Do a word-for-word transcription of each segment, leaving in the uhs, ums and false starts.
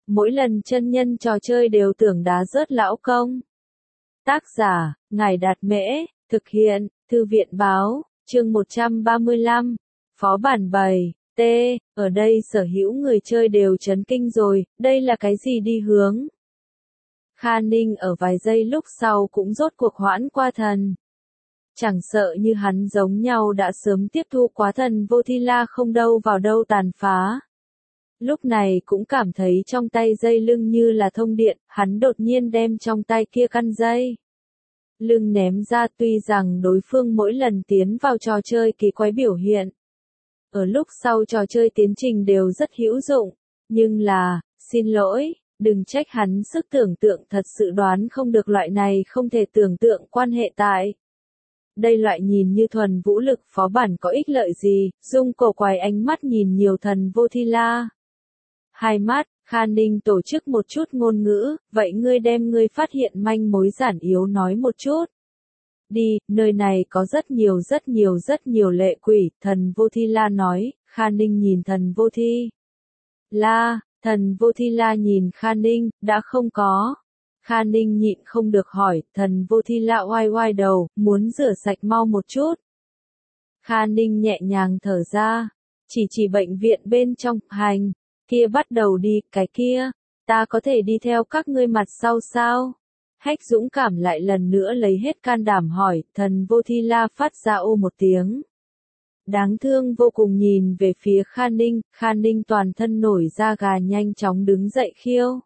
mỗi lần chân nhân trò chơi đều tưởng đá rớt lão công. Tác giả, Ngải Đạt Mễ, thực hiện, Thư viện Báo, chương một trăm ba mươi lăm, phó bản bảy, T, ở đây sở hữu người chơi đều chấn kinh rồi, đây là cái gì đi hướng? Kha Ninh ở vài giây lúc sau cũng rốt cuộc hoãn qua thần. Chẳng sợ như hắn giống nhau đã sớm tiếp thu quá thần vô thi la không đâu vào đâu tàn phá. Lúc này cũng cảm thấy trong tay dây lưng như là thông điện, hắn đột nhiên đem trong tay kia căn dây lưng ném ra, tuy rằng đối phương mỗi lần tiến vào trò chơi kỳ quái biểu hiện. Ở lúc sau trò chơi tiến trình đều rất hữu dụng, nhưng là, xin lỗi, đừng trách hắn sức tưởng tượng thật sự đoán không được loại này không thể tưởng tượng quan hệ tại. Đây loại nhìn như thuần vũ lực phó bản có ích lợi gì, Dung cổ quái ánh mắt nhìn nhiều thần vô thi la. Hai mắt, Kha Ninh tổ chức một chút ngôn ngữ, vậy ngươi đem ngươi phát hiện manh mối giản yếu nói một chút. Đi, nơi này có rất nhiều rất nhiều rất nhiều lệ quỷ, thần vô thi la nói. Kha Ninh nhìn thần vô thi la, thần vô thi la nhìn Kha Ninh, đã không có. Kha Ninh nhịn không được hỏi, thần vô thi la oai oai đầu, muốn rửa sạch mau một chút. Kha Ninh nhẹ nhàng thở ra, chỉ chỉ bệnh viện bên trong, hành, kia bắt đầu đi, cái kia, ta có thể đi theo các ngươi mặt sau sao? Hách dũng cảm lại lần nữa lấy hết can đảm hỏi, thần vô thi la phát ra ô một tiếng. Đáng thương vô cùng nhìn về phía Kha Ninh, Kha Ninh toàn thân nổi da gà nhanh chóng đứng dậy khiêu.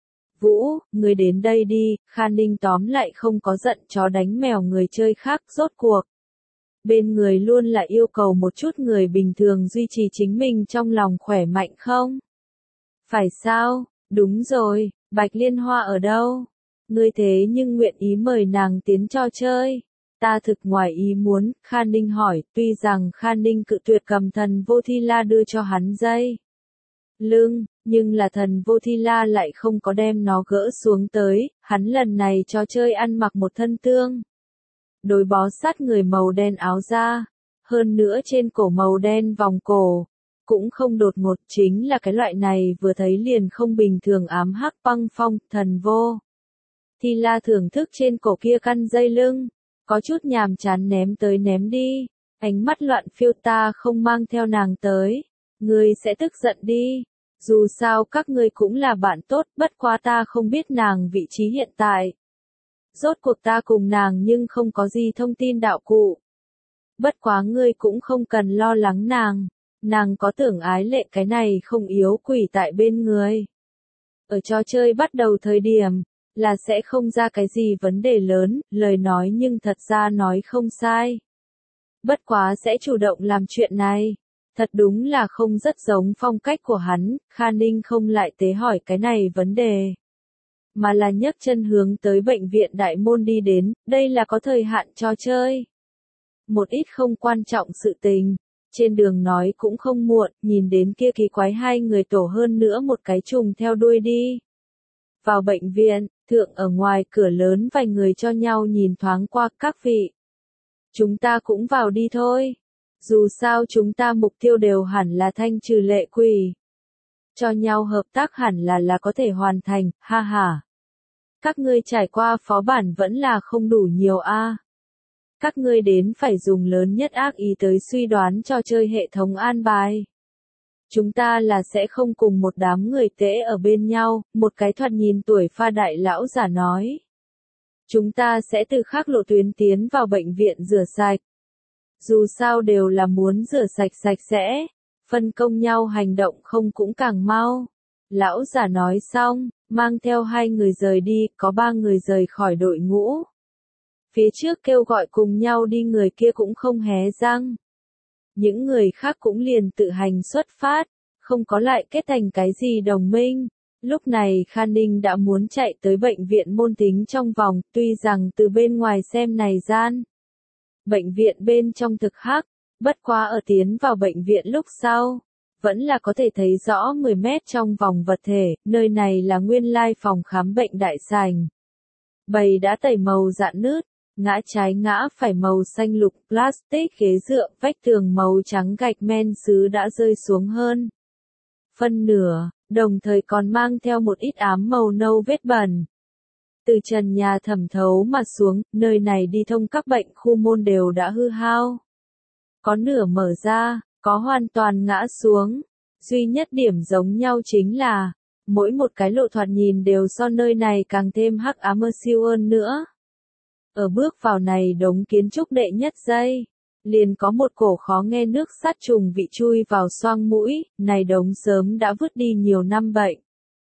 Vũ, người đến đây đi, Kha Ninh tóm lại không có giận chó đánh mèo người chơi khác, rốt cuộc. Bên người luôn là yêu cầu một chút người bình thường duy trì chính mình trong lòng khỏe mạnh không? Phải sao? Đúng rồi, Bạch Liên Hoa ở đâu? Ngươi thế nhưng nguyện ý mời nàng tiến cho chơi. Ta thực ngoài ý muốn, Kha Ninh hỏi, tuy rằng Kha Ninh cự tuyệt cầm thần vô thi la đưa cho hắn dây lưng, nhưng là thần vô thi la lại không có đem nó gỡ xuống tới, hắn lần này cho chơi ăn mặc một thân tương. Đối bó sát người màu đen áo da, hơn nữa trên cổ màu đen vòng cổ, cũng không đột ngột, chính là cái loại này vừa thấy liền không bình thường ám hắc băng phong, thần vô thi la thưởng thức trên cổ kia căn dây lưng, có chút nhàm chán ném tới ném đi, ánh mắt loạn phiêu, ta không mang theo nàng tới, ngươi sẽ tức giận đi, dù sao các ngươi cũng là bạn tốt, bất quá ta không biết nàng vị trí hiện tại. Rốt cuộc ta cùng nàng nhưng không có gì thông tin đạo cụ. Bất quá ngươi cũng không cần lo lắng nàng, nàng có tưởng ái lệ cái này không yếu quỷ tại bên người. Ở trò chơi bắt đầu thời điểm, là sẽ không ra cái gì vấn đề lớn, lời nói nhưng thật ra nói không sai. Bất quá sẽ chủ động làm chuyện này. Thật đúng là không rất giống phong cách của hắn, Kha Ninh không lại tế hỏi cái này vấn đề. Mà là nhấc chân hướng tới bệnh viện đại môn đi đến, đây là có thời hạn cho chơi. Một ít không quan trọng sự tình, trên đường nói cũng không muộn, nhìn đến kia kỳ quái hai người tổ hơn nữa một cái trùng theo đuôi đi. Vào bệnh viện, thượng ở ngoài cửa lớn vài người cho nhau nhìn thoáng qua, các vị. Chúng ta cũng vào đi thôi. Dù sao chúng ta mục tiêu đều hẳn là thanh trừ lệ quỷ. Cho nhau hợp tác hẳn là là có thể hoàn thành, ha ha. Các ngươi trải qua phó bản vẫn là không đủ nhiều a. À. Các ngươi đến phải dùng lớn nhất ác ý tới suy đoán trò chơi hệ thống an bài. Chúng ta là sẽ không cùng một đám người tễ ở bên nhau, một cái thoạt nhìn tuổi pha đại lão giả nói. Chúng ta sẽ từ khác lộ tuyến tiến vào bệnh viện rửa sạch. Dù sao đều là muốn rửa sạch sạch sẽ, phân công nhau hành động không cũng càng mau. Lão giả nói xong, mang theo hai người rời đi, có ba người rời khỏi đội ngũ. Phía trước kêu gọi cùng nhau đi người kia cũng không hé răng. Những người khác cũng liền tự hành xuất phát, không có lại kết thành cái gì đồng minh. Lúc này Kha Ninh đã muốn chạy tới bệnh viện môn tính trong vòng, tuy rằng từ bên ngoài xem này gian. Bệnh viện bên trong thực hắc, bất quá ở tiến vào bệnh viện lúc sau, vẫn là có thể thấy rõ mười mét trong vòng vật thể, nơi này là nguyên lai phòng khám bệnh đại sảnh. Bầy đã tẩy màu rạn nứt, ngã trái ngã phải màu xanh lục, plastic ghế dựa, vách tường màu trắng gạch men sứ đã rơi xuống hơn. Phân nửa, đồng thời còn mang theo một ít ám màu nâu vết bẩn. Từ trần nhà thẩm thấu mà xuống, nơi này đi thông các bệnh khu môn đều đã hư hao. Có nửa mở ra, có hoàn toàn ngã xuống. Duy nhất điểm giống nhau chính là, mỗi một cái lộ thoạt nhìn đều so nơi này càng thêm hắc ám siêu hơn nữa. Ở bước vào này đống kiến trúc đệ nhất giây, liền có một cổ khó nghe nước sát trùng vị chui vào xoang mũi, này đống sớm đã vứt đi nhiều năm bệnh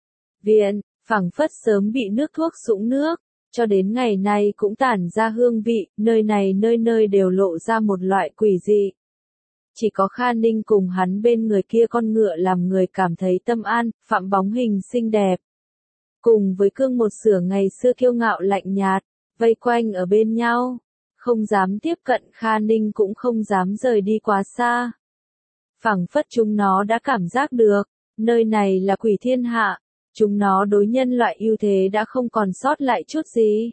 viện, phảng phất sớm bị nước thuốc sũng nước, cho đến ngày nay cũng tản ra hương vị, nơi này nơi nơi đều lộ ra một loại quỷ dị. Chỉ có Kha Ninh cùng hắn bên người kia con ngựa làm người cảm thấy tâm an, Phạm bóng hình xinh đẹp. Cùng với Cương một sửa ngày xưa kiêu ngạo lạnh nhạt, vây quanh ở bên nhau, không dám tiếp cận Kha Ninh cũng không dám rời đi quá xa. Phảng phất chúng nó đã cảm giác được, nơi này là quỷ thiên hạ, chúng nó đối nhân loại ưu thế đã không còn sót lại chút gì.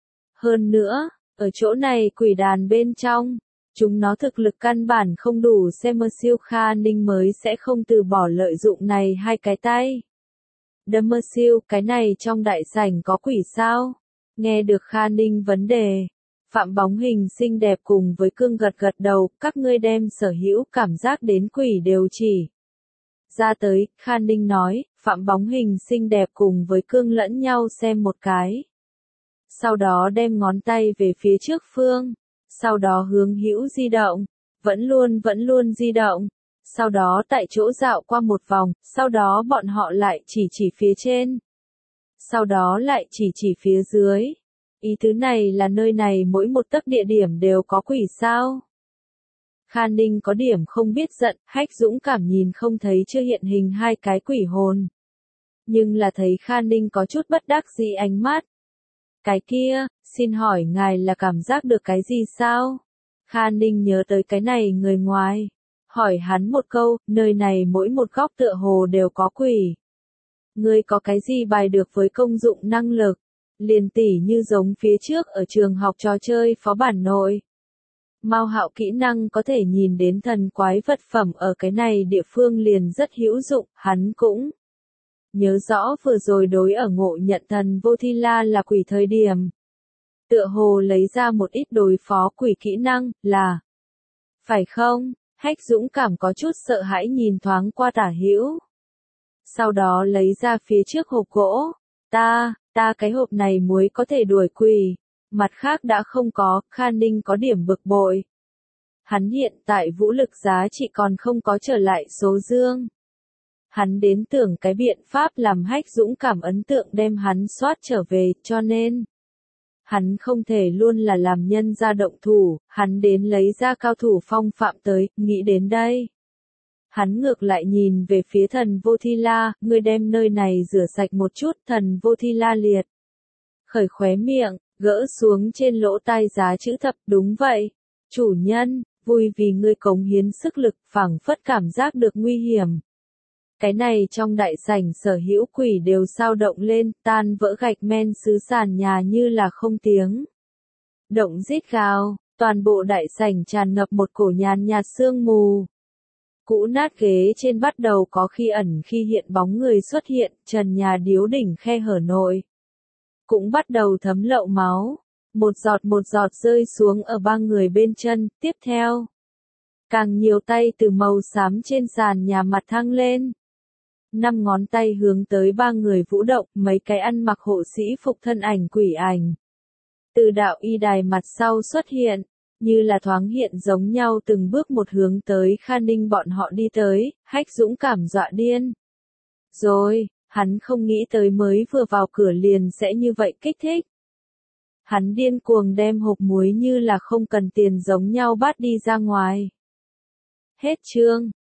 Hơn nữa, ở chỗ này quỷ đàn bên trong, chúng nó thực lực căn bản không đủ xem mơ siêu Kha Ninh mới sẽ không từ bỏ lợi dụng này hai cái tay. Đâm mơ siêu, cái này trong đại sảnh có quỷ sao? Nghe được Kha Ninh vấn đề, Phạm bóng hình xinh đẹp cùng với Cương gật gật đầu, các ngươi đem sở hữu cảm giác đến quỷ đều chỉ ra tới, Kha Ninh nói, Phạm bóng hình xinh đẹp cùng với Cương lẫn nhau xem một cái. Sau đó đem ngón tay về phía trước phương, sau đó hướng hữu di động, vẫn luôn vẫn luôn di động, sau đó tại chỗ dạo qua một vòng, sau đó bọn họ lại chỉ chỉ phía trên, sau đó lại chỉ chỉ phía dưới. Ý tứ này là nơi này mỗi một tấc địa điểm đều có quỷ sao? Kha Ninh có điểm không biết giận, Hách dũng cảm nhìn không thấy chưa hiện hình hai cái quỷ hồn. Nhưng là thấy Kha Ninh có chút bất đắc dĩ ánh mắt. Cái kia, xin hỏi ngài là cảm giác được cái gì sao? Kha Ninh nhớ tới cái này người ngoài. Hỏi hắn một câu, nơi này mỗi một góc tựa hồ đều có quỷ. Ngươi có cái gì bài được với công dụng năng lực? Liền tỉ như giống phía trước ở trường học trò chơi phó bản nội. Mao Hạo kỹ năng có thể nhìn đến thần quái vật phẩm ở cái này địa phương liền rất hữu dụng, hắn cũng nhớ rõ vừa rồi đối ở ngộ nhận thần vô thi la là quỷ thời điểm. Tựa hồ lấy ra một ít đối phó quỷ kỹ năng, là phải không? Hách dũng cảm có chút sợ hãi nhìn thoáng qua tả hữu. Sau đó lấy ra phía trước hộp gỗ, ta, ta cái hộp này muối có thể đuổi quỷ, mặt khác đã không có, Kha Ninh có điểm bực bội. Hắn hiện tại vũ lực giá trị còn không có trở lại số dương. Hắn đến tưởng cái biện pháp làm Hách dũng cảm ấn tượng đem hắn soát trở về, cho nên hắn không thể luôn là làm nhân ra động thủ, hắn đến lấy ra cao thủ phong phạm tới, nghĩ đến đây. Hắn ngược lại nhìn về phía thần vô thi la, ngươi đem nơi này rửa sạch một chút, thần vô thi la liệt. Khởi khóe miệng, gỡ xuống trên lỗ tai giá chữ thập, đúng vậy. Chủ nhân, vui vì ngươi cống hiến sức lực, phảng phất cảm giác được nguy hiểm. Cái này trong đại sảnh sở hữu quỷ đều sao động lên, tan vỡ gạch men xứ sàn nhà như là không tiếng. Động rít gào, toàn bộ đại sảnh tràn ngập một cổ nhàn nhạt sương mù. Cũ nát ghế trên bắt đầu có khi ẩn khi hiện bóng người xuất hiện, trần nhà điếu đỉnh khe hở nội. Cũng bắt đầu thấm lậu máu, một giọt một giọt rơi xuống ở ba người bên chân, tiếp theo. Càng nhiều tay từ màu xám trên sàn nhà mặt thăng lên. Năm ngón tay hướng tới ba người vũ động, mấy cái ăn mặc hộ sĩ phục thân ảnh quỷ ảnh. Từ đạo y đài mặt sau xuất hiện, như là thoáng hiện giống nhau từng bước một hướng tới Kha Ninh bọn họ đi tới, Hách dũng cảm dọa điên. Rồi, hắn không nghĩ tới mới vừa vào cửa liền sẽ như vậy kích thích. Hắn điên cuồng đem hộp muối như là không cần tiền giống nhau bắt đi ra ngoài. Hết chương.